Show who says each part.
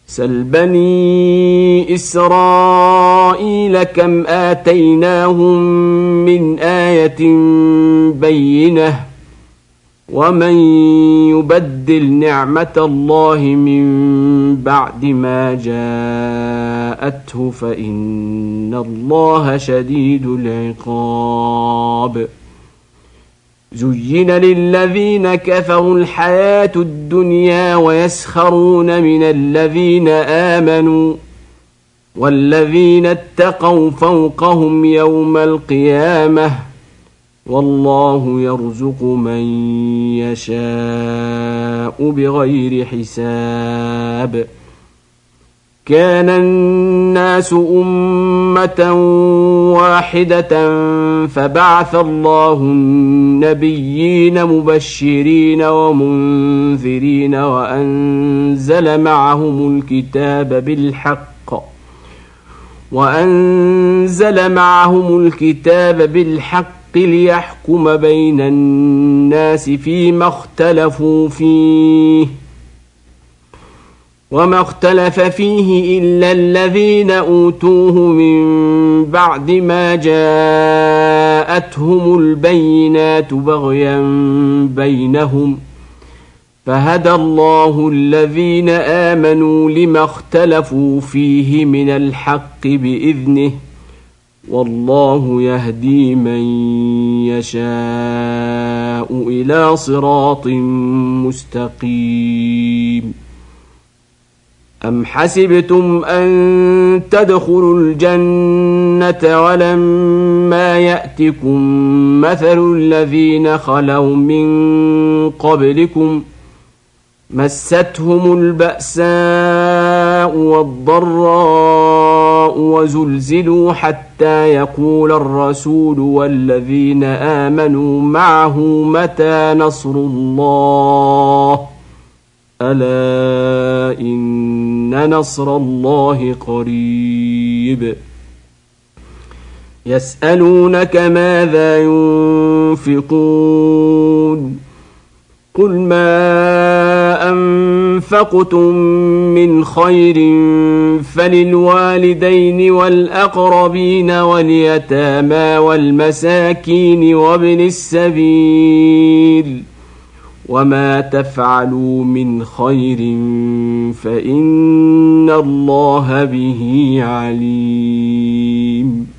Speaker 1: سل بني إسرائيل كم آتيناهم من آية بينة ومن يبدل نعمة الله من بعد ما جاءته فإن الله شديد العقاب زين للذين كفروا الحياة الدنيا ويسخرون من الذين آمنوا والذين اتقوا فوقهم يوم القيامة والله يرزق من يشاء بغير حساب كان الناس أمة واحدة فبعث الله النبيين مبشرين ومنذرين وأنزل معهم الكتاب بالحق ليحكم بين الناس فيما اختلفوا فيه وما اختلف فيه إلا الذين أوتوه من بعد ما جاءتهم البينات بغيا بينهم فهدى الله الذين آمنوا لما اختلفوا فيه من الحق بإذنه والله يهدي من يشاء إلى صراط مستقيم أم حسبتم أن تدخلوا الجنة ولما يأتكم مثل الذين خلوا من قبلكم مستهم البأساء والضراء وزلزلوا حتى يقول الرسول والذين آمنوا معه متى نصر الله ألا إن نصر الله قريب يسألونك ماذا ينفقون قل ما أنفقتم من خير فللوالدين والأقربين واليتامى والمساكين وابن السبيل وما تفعلوا من خير فإن الله به عليم